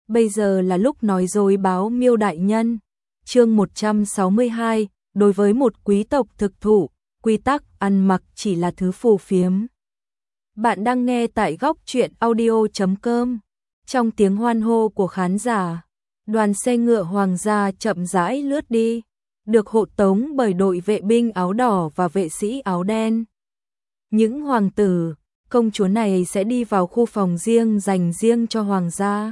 Bây giờ là lúc nói dối báo Miêu đại nhân. Chương 162, đối với một quý tộc thực thụ, quy tắc ăn mặc chỉ là thứ phù phiếm. Bạn đang nghe tại góc truyện audio.com. Trong tiếng hoan hô của khán giả, đoàn xe ngựa hoàng gia chậm rãi lướt đi, được hộ tống bởi đội vệ binh áo đỏ và vệ sĩ áo đen. Những hoàng tử, công chúa này sẽ đi vào khu phòng riêng dành riêng cho hoàng gia.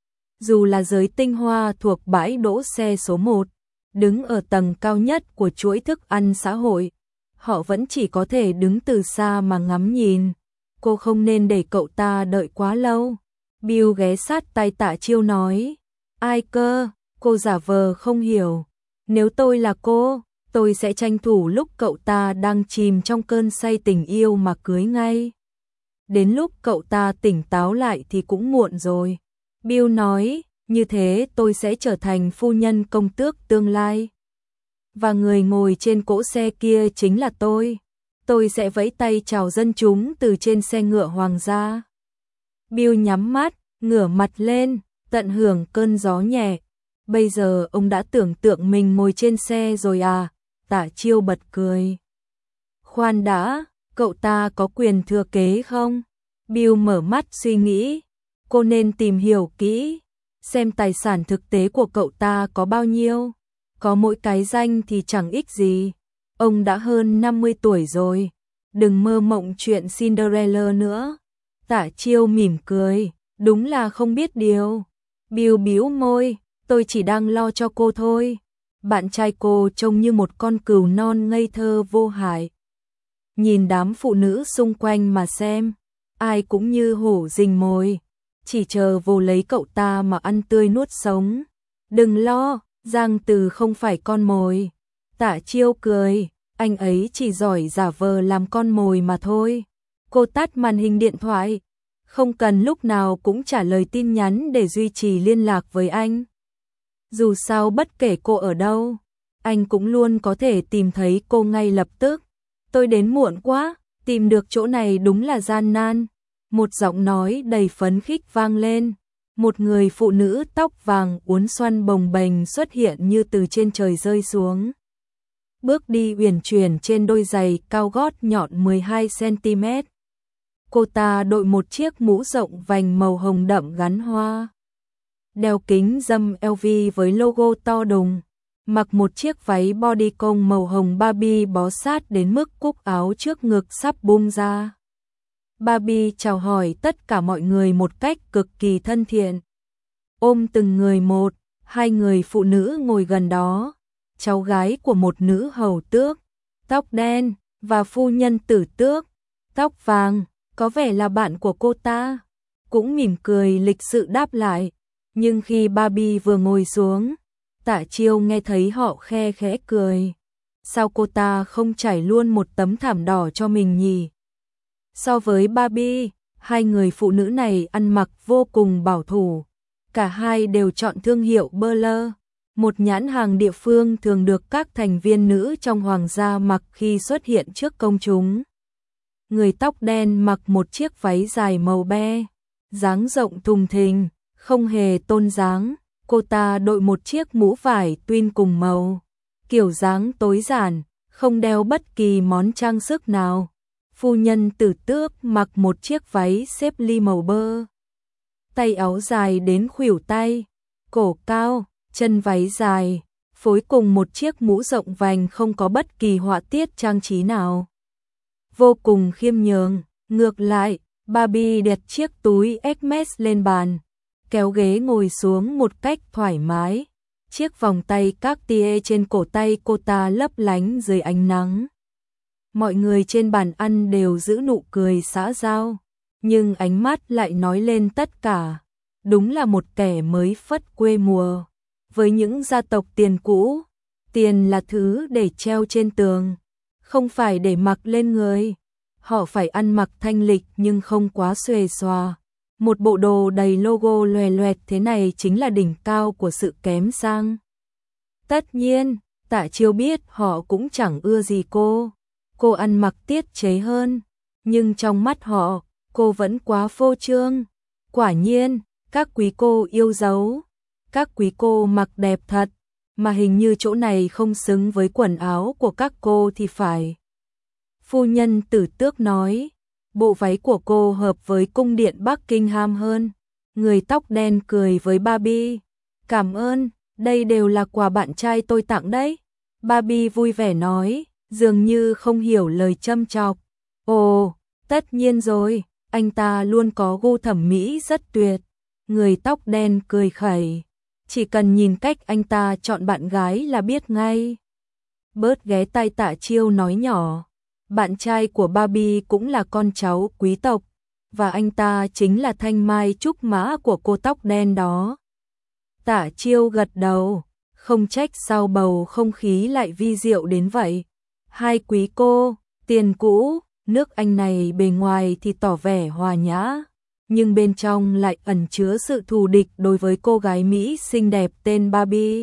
Dù là giới tinh hoa thuộc bãi đỗ xe số 1, đứng ở tầng cao nhất của chuỗi thức ăn xã hội, họ vẫn chỉ có thể đứng từ xa mà ngắm nhìn. Cô không nên để cậu ta đợi quá lâu. Bill ghé sát tai Tạ Chiêu nói. Ai cơ? Cô giả vờ không hiểu. Nếu tôi là cô, tôi sẽ tranh thủ lúc cậu ta đang chìm trong cơn say tình yêu mà cưới ngay. Đến lúc cậu ta tỉnh táo lại thì cũng muộn rồi. Bill nói, như thế tôi sẽ trở thành phu nhân công tước tương lai. Và người ngồi trên cỗ xe kia chính là tôi. Tôi sẽ vẫy tay chào dân chúng từ trên xe ngựa hoàng gia. Bill nhắm mắt, ngửa mặt lên, tận hưởng cơn gió nhẹ. Bây giờ ông đã tưởng tượng mình ngồi trên xe rồi à? Tạ Chiêu bật cười. Khoan đã, cậu ta có quyền thừa kế không? Bill mở mắt suy nghĩ. Cô nên tìm hiểu kỹ, xem tài sản thực tế của cậu ta có bao nhiêu. Có mỗi cái danh thì chẳng ích gì. Ông đã hơn 50 tuổi rồi, đừng mơ mộng chuyện Cinderella nữa. Tạ Chiêu mỉm cười, đúng là không biết điều. Bill bĩu môi, tôi chỉ đang lo cho cô thôi. Bạn trai cô trông như một con cừu non ngây thơ vô hại. Nhìn đám phụ nữ xung quanh mà xem, ai cũng như hổ rình mồi, chỉ chờ vồ lấy cậu ta mà ăn tươi nuốt sống. Đừng lo, Giang Từ không phải con mồi. Tạ Chiêu cười, anh ấy chỉ giỏi giả vờ làm con mồi mà thôi. Cô tắt màn hình điện thoại, không cần lúc nào cũng trả lời tin nhắn để duy trì liên lạc với anh. Dù sao bất kể cô ở đâu, anh cũng luôn có thể tìm thấy cô ngay lập tức. Tôi đến muộn quá, tìm được chỗ này đúng là gian nan. Một giọng nói đầy phấn khích vang lên. Một người phụ nữ tóc vàng uốn xoăn bồng bềnh xuất hiện như từ trên trời rơi xuống. Bước đi uyển chuyển trên đôi giày cao gót nhọn 12 cm. Cô ta đội một chiếc mũ rộng vành màu hồng đậm gắn hoa. Đeo kính râm LV với logo to đùng. Mặc một chiếc váy bodycon màu hồng Barbie bó sát đến mức cúc áo trước ngực sắp bung ra. Barbie chào hỏi tất cả mọi người một cách cực kỳ thân thiện. Ôm từng người một, hai người phụ nữ ngồi gần đó. Cháu gái của một nữ hầu tước, tóc đen, và phu nhân tử tước, tóc vàng, có vẻ là bạn của cô ta. Cũng mỉm cười lịch sự đáp lại. Nhưng khi Barbie vừa ngồi xuống, Tạ Chiêu nghe thấy họ khe khẽ cười. Sao cô ta không trải luôn một tấm thảm đỏ cho mình nhỉ? So với Barbie, hai người phụ nữ này ăn mặc vô cùng bảo thủ. Cả hai đều chọn thương hiệu Burler, một nhãn hàng địa phương thường được các thành viên nữ trong hoàng gia mặc khi xuất hiện trước công chúng. Người tóc đen mặc một chiếc váy dài màu be, dáng rộng thùng thình, không hề tôn dáng. Cô ta đội một chiếc mũ vải twin cùng màu, kiểu dáng tối giản, không đeo bất kỳ món trang sức nào. Phu nhân tử tước mặc một chiếc váy xếp ly màu bơ, tay áo dài đến khuỷu tay, cổ cao, chân váy dài, phối cùng một chiếc mũ rộng vành không có bất kỳ họa tiết trang trí nào. Vô cùng khiêm nhường. Ngược lại, Barbie đặt chiếc túi Hermes lên bàn, kéo ghế ngồi xuống một cách thoải mái. Chiếc vòng tay Cartier trên cổ tay cô ta lấp lánh dưới ánh nắng. Mọi người trên bàn ăn đều giữ nụ cười xã giao, nhưng ánh mắt lại nói lên tất cả. Đúng là một kẻ mới phất quê mùa. Với những gia tộc tiền cũ, tiền là thứ để treo trên tường, không phải để mặc lên người. Họ phải ăn mặc thanh lịch nhưng không quá xuề xòa. Một bộ đồ đầy logo loè loẹt thế này chính là đỉnh cao của sự kém sang. Tất nhiên, Tạ Chiêu biết họ cũng chẳng ưa gì cô. Cô ăn mặc tiết chế hơn, nhưng trong mắt họ, cô vẫn quá phô trương. Quả nhiên, Các quý cô yêu dấu, các quý cô mặc đẹp thật, mà hình như chỗ này không xứng với quần áo của các cô thì phải. Phu nhân Tử Tước nói, bộ váy của cô hợp với cung điện Buckingham hơn. Người tóc đen cười với Barbie, cảm ơn, đây đều là quà bạn trai tôi tặng đấy. Barbie vui vẻ nói, dường như không hiểu lời châm chọc. Ồ, tất nhiên rồi, anh ta luôn có gu thẩm mỹ rất tuyệt. Người tóc đen cười khẩy, chỉ cần nhìn cách anh ta chọn bạn gái là biết ngay. Bớt ghé tai Tạ Chiêu nói nhỏ, bạn trai của Barbie cũng là con cháu quý tộc, và anh ta chính là thanh mai trúc mã của cô tóc đen đó. Tạ Chiêu gật đầu, không trách sao bầu không khí lại vi diệu đến vậy. Hai quý cô, tiền cũ, nước Anh này bề ngoài thì tỏ vẻ hòa nhã, nhưng bên trong lại ẩn chứa sự thù địch đối với cô gái Mỹ xinh đẹp tên Barbie.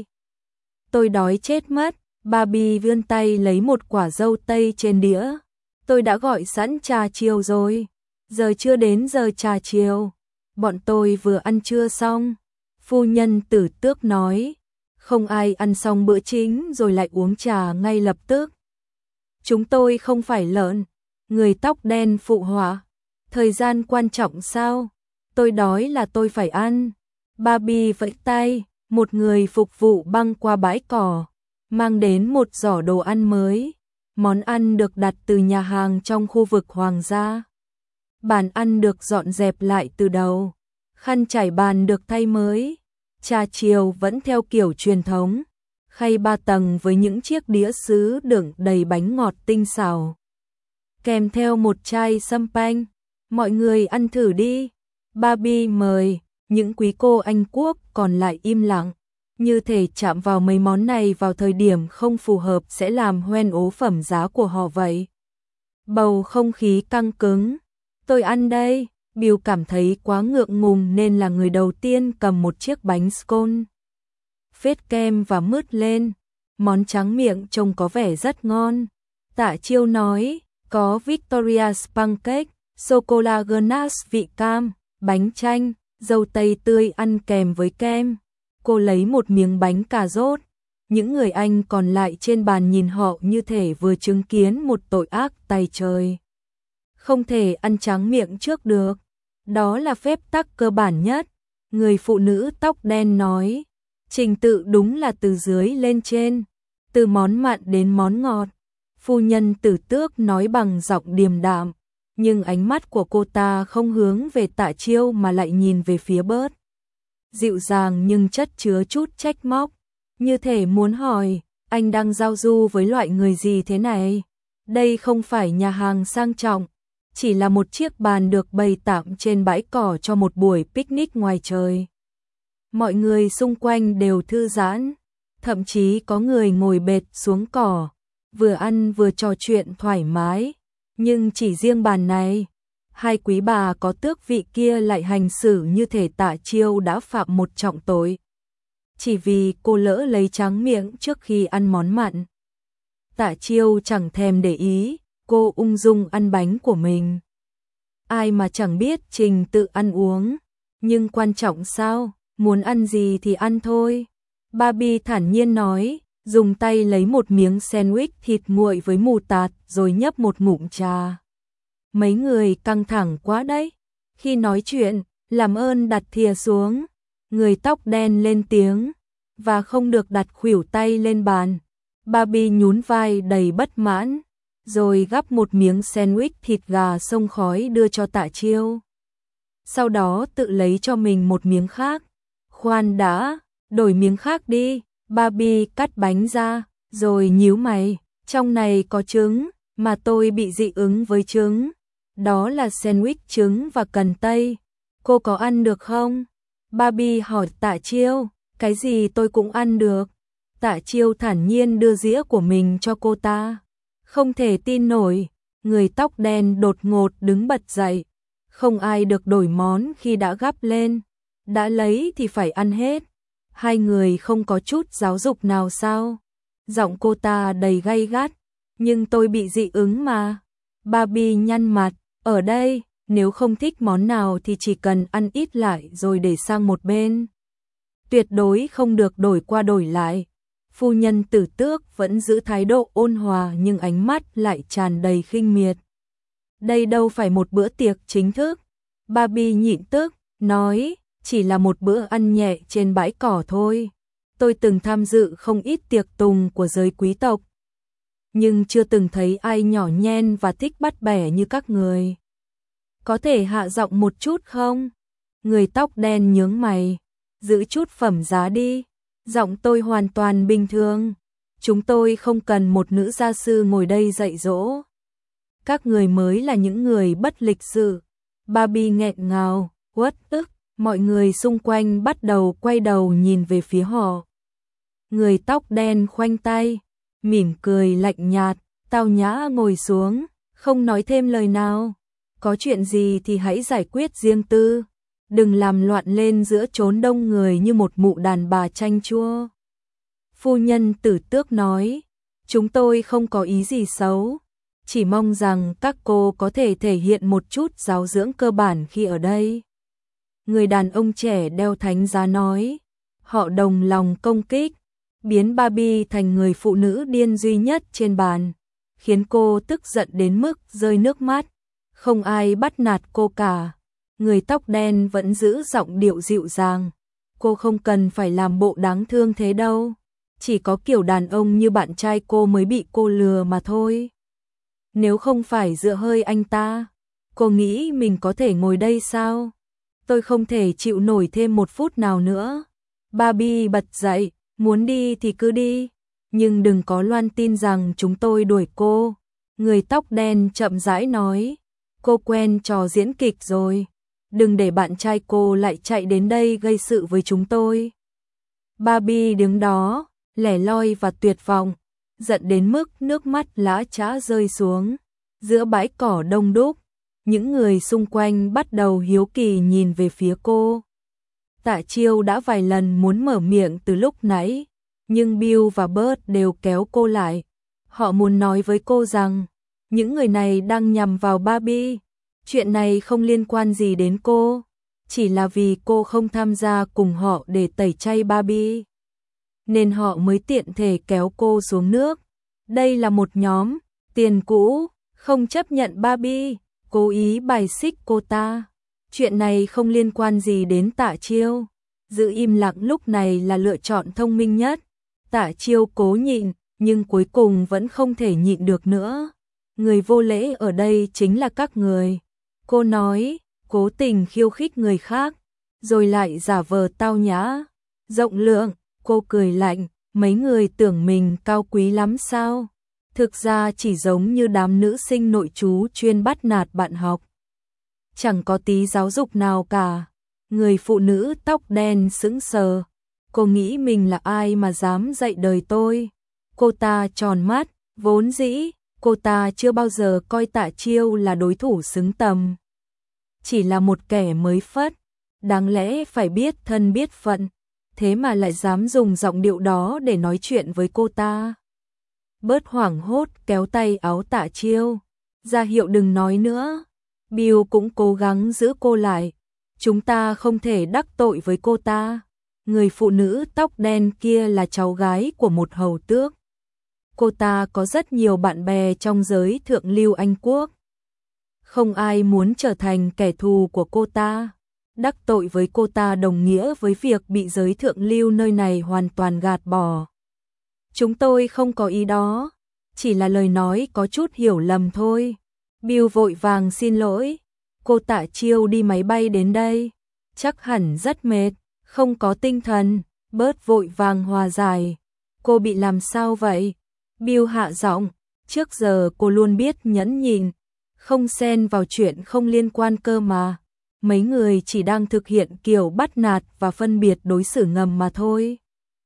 Tôi đói chết mất, Barbie vươn tay lấy một quả dâu tây trên đĩa. Tôi đã gọi sẵn trà chiều rồi, giờ chưa đến giờ trà chiều. Bọn tôi vừa ăn trưa xong. Phu nhân Tử Tước nói, không ai ăn xong bữa chính rồi lại uống trà ngay lập tức. Chúng tôi không phải lợn. Người tóc đen phụ họa, thời gian quan trọng sao? Tôi đói là tôi phải ăn. Barbie vẫy tay, một người phục vụ băng qua bãi cỏ, mang đến một giỏ đồ ăn mới. Món ăn được đặt từ nhà hàng trong khu vực hoàng gia. Bàn ăn được dọn dẹp lại từ đầu, khăn trải bàn được thay mới. Trà chiều vẫn theo kiểu truyền thống, khay 3 tầng với những chiếc đĩa sứ đựng đầy bánh ngọt tinh xảo, kèm theo một chai champagne. Mọi người ăn thử đi. Barbie mời, những quý cô Anh quốc còn lại im lặng, như thể chạm vào mấy món này vào thời điểm không phù hợp sẽ làm hoen ố phẩm giá của họ vậy. Bầu không khí căng cứng. Tôi ăn đây. Bill cảm thấy quá ngượng ngùng nên là người đầu tiên cầm một chiếc bánh scone. Phết kem và mứt lên. Món tráng miệng trông có vẻ rất ngon. Tạ Chiêu nói, có Victoria's pancake, sô-cô-la ganache vị cam, bánh chanh, dâu tây tươi ăn kèm với kem. Cô lấy một miếng bánh cà rốt. Những người Anh còn lại trên bàn nhìn họ như thể vừa chứng kiến một tội ác tày trời. Không thể ăn tráng miệng trước được. Đó là phép tắc cơ bản nhất. Người phụ nữ tóc đen nói. Trình tự đúng là từ dưới lên trên, từ món mặn đến món ngọt. Phu nhân Tử Tước nói bằng giọng điềm đạm, nhưng ánh mắt của cô ta không hướng về Tạ Chiêu mà lại nhìn về phía Bớt. Dịu dàng nhưng chất chứa chút trách móc, như thể muốn hỏi, anh đang giao du với loại người gì thế này? Đây không phải nhà hàng sang trọng, chỉ là một chiếc bàn được bày tạm trên bãi cỏ cho một buổi picnic ngoài trời. Mọi người xung quanh đều thư giãn, thậm chí có người ngồi bệt xuống cỏ, vừa ăn vừa trò chuyện thoải mái. Nhưng chỉ riêng bàn này, hai quý bà có tước vị kia lại hành xử như thể Tạ Chiêu đã phạm một trọng tội. Chỉ vì cô lỡ lấy tráng miệng trước khi ăn món mặn. Tạ Chiêu chẳng thèm để ý, cô ung dung ăn bánh của mình. Ai mà chẳng biết trình tự ăn uống, nhưng quan trọng sao, muốn ăn gì thì ăn thôi. Barbie thản nhiên nói, dùng tay lấy một miếng sandwich thịt nguội với mù tạt rồi nhấp một ngụm trà. Mấy người căng thẳng quá đấy. Khi nói chuyện, làm ơn đặt thìa xuống. Người tóc đen lên tiếng, và không được đặt khuỷu tay lên bàn. Barbie nhún vai đầy bất mãn, rồi gắp một miếng sandwich thịt gà xông khói đưa cho Tạ Chiêu. Sau đó tự lấy cho mình một miếng khác. Khoan đã, đổi miếng khác đi. Barbie cắt bánh ra, rồi nhíu mày, trong này có trứng, mà tôi bị dị ứng với trứng. Đó là sandwich trứng và cần tây. Cô có ăn được không? Barbie hỏi Tạ Chiêu, cái gì tôi cũng ăn được. Tạ Chiêu thản nhiên đưa dĩa của mình cho cô ta. Không thể tin nổi, người tóc đen đột ngột đứng bật dậy. Không ai được đổi món khi đã gắp lên. Đã lấy thì phải ăn hết. Hai người không có chút giáo dục nào sao? Giọng cô ta đầy gay gắt. Nhưng tôi bị dị ứng mà. Barbie nhăn mặt, ở đây, nếu không thích món nào thì chỉ cần ăn ít lại rồi để sang một bên. Tuyệt đối không được đổi qua đổi lại. Phu nhân Tử Tước vẫn giữ thái độ ôn hòa nhưng ánh mắt lại tràn đầy khinh miệt. Đây đâu phải một bữa tiệc chính thức. Barbie nhịn tức, nói, chỉ là một bữa ăn nhẹ trên bãi cỏ thôi. Tôi từng tham dự không ít tiệc tùng của giới quý tộc, nhưng chưa từng thấy ai nhỏ nhen và thích bắt bẻ như các người. Có thể hạ giọng một chút không? Người tóc đen nhướng mày, giữ chút phẩm giá đi. Giọng tôi hoàn toàn bình thường. Chúng tôi không cần một nữ gia sư ngồi đây dạy dỗ. Các người mới là những người bất lịch sự. Barbie nghẹn ngào, uất ức. Mọi người xung quanh bắt đầu quay đầu nhìn về phía họ. Người tóc đen khoanh tay, mỉm cười lạnh nhạt, tao nhã ngồi xuống, không nói thêm lời nào. Có chuyện gì thì hãy giải quyết riêng tư, đừng làm loạn lên giữa chốn đông người như một mụ đàn bà chanh chua. Phu nhân Tử Tước nói, chúng tôi không có ý gì xấu, chỉ mong rằng các cô có thể thể hiện một chút giáo dưỡng cơ bản khi ở đây. Người đàn ông trẻ đeo thánh giá nói, họ đồng lòng công kích, biến Barbie thành người phụ nữ điên duy nhất trên bàn, khiến cô tức giận đến mức rơi nước mắt. Không ai bắt nạt cô cả. Người tóc đen vẫn giữ giọng điệu dịu dàng. Cô không cần phải làm bộ đáng thương thế đâu. Chỉ có kiểu đàn ông như bạn trai cô mới bị cô lừa mà thôi. Nếu không phải dựa hơi anh ta, cô nghĩ mình có thể ngồi đây sao? Tôi không thể chịu nổi thêm một phút nào nữa. Barbie bật dậy, muốn đi thì cứ đi, nhưng đừng có loan tin rằng chúng tôi đuổi cô. Người tóc đen chậm rãi nói, cô quen trò diễn kịch rồi, đừng để bạn trai cô lại chạy đến đây gây sự với chúng tôi. Barbie đứng đó, lẻ loi và tuyệt vọng, giận đến mức nước mắt lã chã rơi xuống. Giữa bãi cỏ đông đúc, những người xung quanh bắt đầu hiếu kỳ nhìn về phía cô. Tạ Chiêu đã vài lần muốn mở miệng từ lúc nãy, nhưng Bill và Bert đều kéo cô lại. Họ muốn nói với cô rằng, những người này đang nhằm vào Barbie. Chuyện này không liên quan gì đến cô, chỉ là vì cô không tham gia cùng họ để tẩy chay Barbie, nên họ mới tiện thể kéo cô xuống nước. Đây là một nhóm tiền cũ, không chấp nhận Barbie, cố ý bài xích cô ta. Chuyện này không liên quan gì đến Tạ Chiêu. Giữ im lặng lúc này là lựa chọn thông minh nhất. Tạ Chiêu cố nhịn, nhưng cuối cùng vẫn không thể nhịn được nữa. Người vô lễ ở đây chính là các người. Cô nói, cố tình khiêu khích người khác, rồi lại giả vờ tao nhã, rộng lượng. Cô cười lạnh, mấy người tưởng mình cao quý lắm sao? Thực ra chỉ giống như đám nữ sinh nội trú chuyên bắt nạt bạn học. Chẳng có tí giáo dục nào cả. Người phụ nữ tóc đen sững sờ. Cô nghĩ mình là ai mà dám dạy đời tôi? Cô ta tròn mắt, vốn dĩ, cô ta chưa bao giờ coi Tạ Chiêu là đối thủ xứng tầm. Chỉ là một kẻ mới phất, đáng lẽ phải biết thân biết phận, thế mà lại dám dùng giọng điệu đó để nói chuyện với cô ta. Bớt hoảng hốt kéo tay áo Tạ Chiêu, ra hiệu đừng nói nữa. Bill cũng cố gắng giữ cô lại. Chúng ta không thể đắc tội với cô ta. Người phụ nữ tóc đen kia là cháu gái của một hầu tước. Cô ta có rất nhiều bạn bè trong giới thượng lưu Anh Quốc. Không ai muốn trở thành kẻ thù của cô ta. Đắc tội với cô ta đồng nghĩa với việc bị giới thượng lưu nơi này hoàn toàn gạt bỏ. Chúng tôi không có ý đó, chỉ là lời nói có chút hiểu lầm thôi. Bill vội vàng xin lỗi. Cô Tạ Chiêu đi máy bay đến đây, chắc hẳn rất mệt, không có tinh thần. Bert vội vàng hòa giải. Cô bị làm sao vậy? Bill hạ giọng, trước giờ cô luôn biết nhẫn nhịn, không xen vào chuyện không liên quan cơ mà. Mấy người chỉ đang thực hiện kiểu bắt nạt và phân biệt đối xử ngầm mà thôi.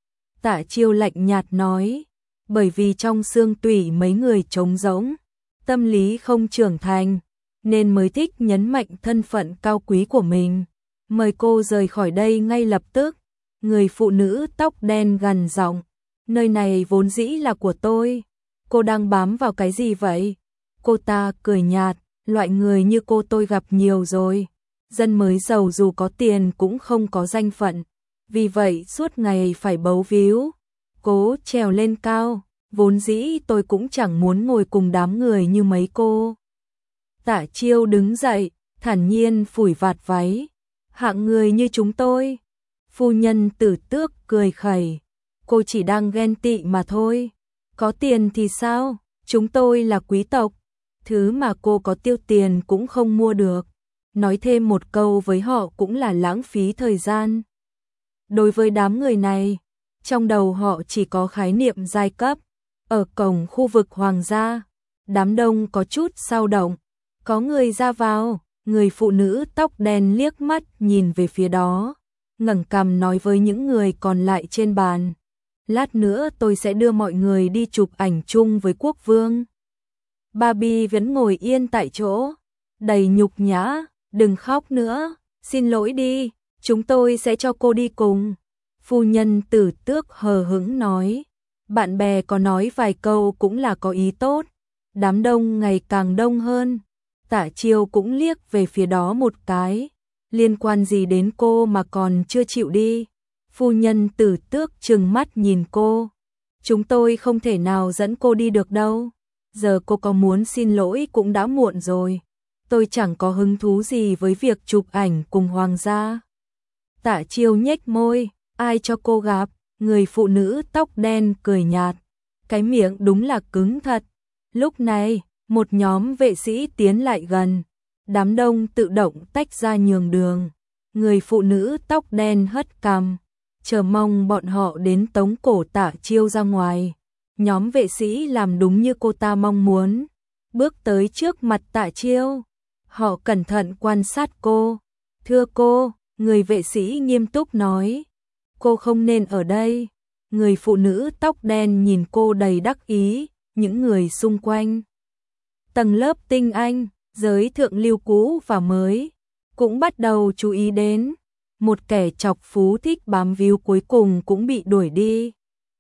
Tạ Chiêu lạnh nhạt nói, bởi vì trong xương tủy mấy người trống rỗng, tâm lý không trưởng thành, nên mới thích nhấn mạnh thân phận cao quý của mình. Mời cô rời khỏi đây ngay lập tức. Người phụ nữ tóc đen gằn giọng, nơi này vốn dĩ là của tôi. Cô đang bám vào cái gì vậy? Cô ta cười nhạt, Loại người như cô tôi gặp nhiều rồi. Dân mới giàu dù có tiền cũng không có danh phận. Vì vậy suốt ngày phải bấu víu, cố trèo lên cao. Vốn dĩ tôi cũng chẳng muốn ngồi cùng đám người như mấy cô. Tạ Chiêu đứng dậy, thản nhiên phủi vạt váy. Hạng người như chúng tôi. Phu nhân Tử Tước cười khẩy. Cô chỉ đang ghen tị mà thôi. Có tiền thì sao? Chúng tôi là quý tộc. Thứ mà cô có tiêu tiền cũng không mua được. Nói thêm một câu với họ cũng là lãng phí thời gian. Đối với đám người này, trong đầu họ chỉ có khái niệm giai cấp. Ở cổng khu vực hoàng gia, đám đông có chút xao động. Có người ra vào, người phụ nữ tóc đen liếc mắt nhìn về phía đó, ngẩng cằm nói với những người còn lại trên bàn. Lát nữa tôi sẽ đưa mọi người đi chụp ảnh chung với quốc vương. Barbie vẫn ngồi yên tại chỗ, đầy nhục nhã. Đừng khóc nữa, xin lỗi đi, chúng tôi sẽ cho cô đi cùng. Phu nhân Tử Tước hờ hững nói. Bạn bè có nói vài câu cũng là có ý tốt. Đám đông ngày càng đông hơn. Tạ Chiêu cũng liếc về phía đó một cái. Liên quan gì đến cô mà còn chưa chịu đi? Phu nhân Tử Tước trừng mắt nhìn cô. Chúng tôi không thể nào dẫn cô đi được đâu. Giờ cô có muốn xin lỗi cũng đã muộn rồi. Tôi chẳng có hứng thú gì với việc chụp ảnh cùng hoàng gia. Tạ Chiêu nhếch môi. Ai cho cô gặp? Người phụ nữ tóc đen cười nhạt. Cái miệng đúng là cứng thật. Lúc này, một nhóm vệ sĩ tiến lại gần. Đám đông tự động tách ra nhường đường. Người phụ nữ tóc đen hất cằm, chờ mong bọn họ đến tống cổ Tạ Chiêu ra ngoài. Nhóm vệ sĩ làm đúng như cô ta mong muốn. Bước tới trước mặt Tạ Chiêu. Họ cẩn thận quan sát cô. Thưa cô, người vệ sĩ nghiêm túc nói. Cô không nên ở đây. Người phụ nữ tóc đen nhìn cô đầy đắc ý. Những người xung quanh, tầng lớp tinh anh, giới thượng lưu cũ và mới, cũng bắt đầu chú ý đến. Một kẻ chọc phú thích bám víu cuối cùng cũng bị đuổi đi.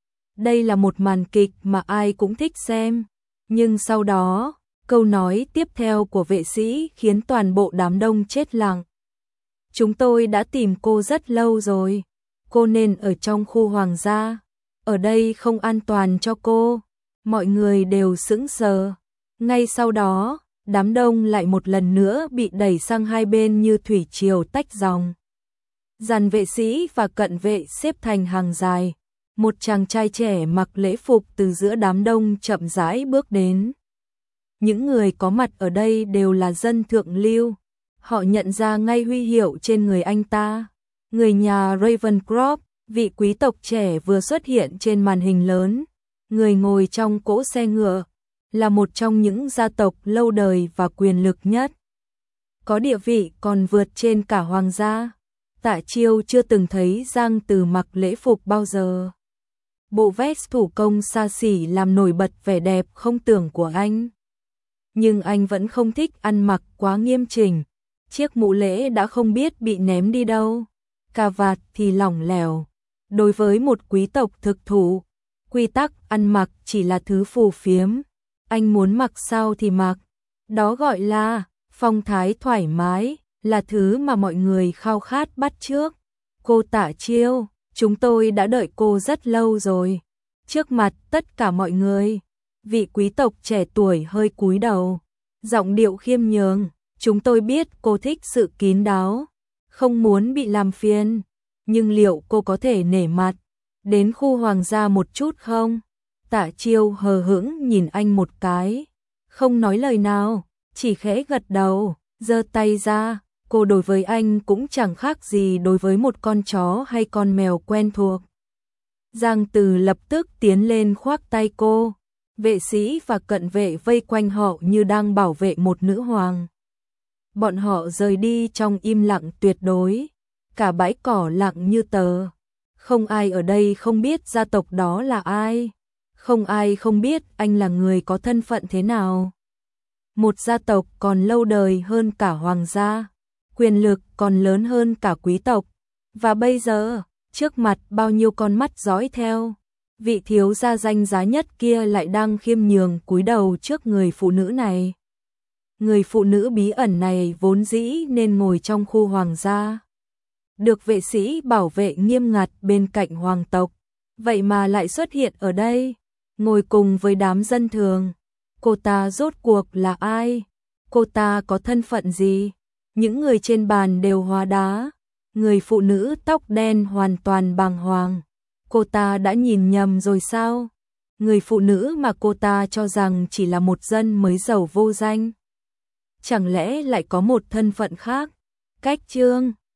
Đây là một màn kịch mà ai cũng thích xem. Nhưng sau đó, câu nói tiếp theo của vệ sĩ khiến toàn bộ đám đông chết lặng. Chúng tôi đã tìm cô rất lâu rồi. Cô nên ở trong khu hoàng gia. Ở đây không an toàn cho cô. Mọi người đều sững sờ. Ngay sau đó, đám đông lại một lần nữa bị đẩy sang hai bên như thủy triều tách dòng. Dàn vệ sĩ và cận vệ xếp thành hàng dài. Một chàng trai trẻ mặc lễ phục từ giữa đám đông chậm rãi bước đến. Những người có mặt ở đây đều là dân thượng lưu. Họ nhận ra ngay huy hiệu trên người anh ta. Người nhà Ravencroft, vị quý tộc trẻ vừa xuất hiện trên màn hình lớn. Người ngồi trong cỗ xe ngựa, là một trong những gia tộc lâu đời và quyền lực nhất. Có địa vị còn vượt trên cả hoàng gia. Tạ Chiêu chưa từng thấy Giang Từ mặc lễ phục bao giờ. Bộ vest thủ công xa xỉ làm nổi bật vẻ đẹp không tưởng của anh. Nhưng anh vẫn không thích ăn mặc quá nghiêm chỉnh. Chiếc mũ lễ đã không biết bị ném đi đâu. Cà vạt thì lỏng lẻo. Đối với một quý tộc thực thụ, quy tắc ăn mặc chỉ là thứ phù phiếm. Anh muốn mặc sao thì mặc. Đó gọi là phong thái thoải mái, là thứ mà mọi người khao khát bắt chước. Cô Tạ Chiêu, chúng tôi đã đợi cô rất lâu rồi. Trước mặt tất cả mọi người, vị quý tộc trẻ tuổi hơi cúi đầu, giọng điệu khiêm nhường. Chúng tôi biết cô thích sự kín đáo, không muốn bị làm phiền. Nhưng liệu cô có thể nể mặt đến khu hoàng gia một chút không? Tạ Chiêu hờ hững nhìn anh một cái, không nói lời nào, chỉ khẽ gật đầu, giơ tay ra. Cô đối với anh cũng chẳng khác gì đối với một con chó hay con mèo quen thuộc. Giang Từ lập tức tiến lên khoác tay cô. Vệ sĩ và cận vệ vây quanh họ như đang bảo vệ một nữ hoàng. Bọn họ rời đi trong im lặng tuyệt đối. Cả bãi cỏ lặng như tờ. Không ai ở đây không biết gia tộc đó là ai. Không ai không biết anh là người có thân phận thế nào. Một gia tộc còn lâu đời hơn cả hoàng gia. Quyền lực còn lớn hơn cả quý tộc. Và bây giờ, trước mặt bao nhiêu con mắt dõi theo, vị thiếu gia danh giá nhất kia lại đang khiêm nhường cúi đầu trước người phụ nữ này. Người phụ nữ bí ẩn này vốn dĩ nên ngồi trong khu hoàng gia, được vệ sĩ bảo vệ nghiêm ngặt bên cạnh hoàng tộc, vậy mà lại xuất hiện ở đây, ngồi cùng với đám dân thường. Cô ta rốt cuộc là ai? Cô ta có thân phận gì? Những người trên bàn đều hóa đá. Người phụ nữ tóc đen hoàn toàn bàng hoàng. Cô ta đã nhìn nhầm rồi sao? Người phụ nữ mà cô ta cho rằng chỉ là một dân mới giàu vô danh, chẳng lẽ lại có một thân phận khác? Cách chương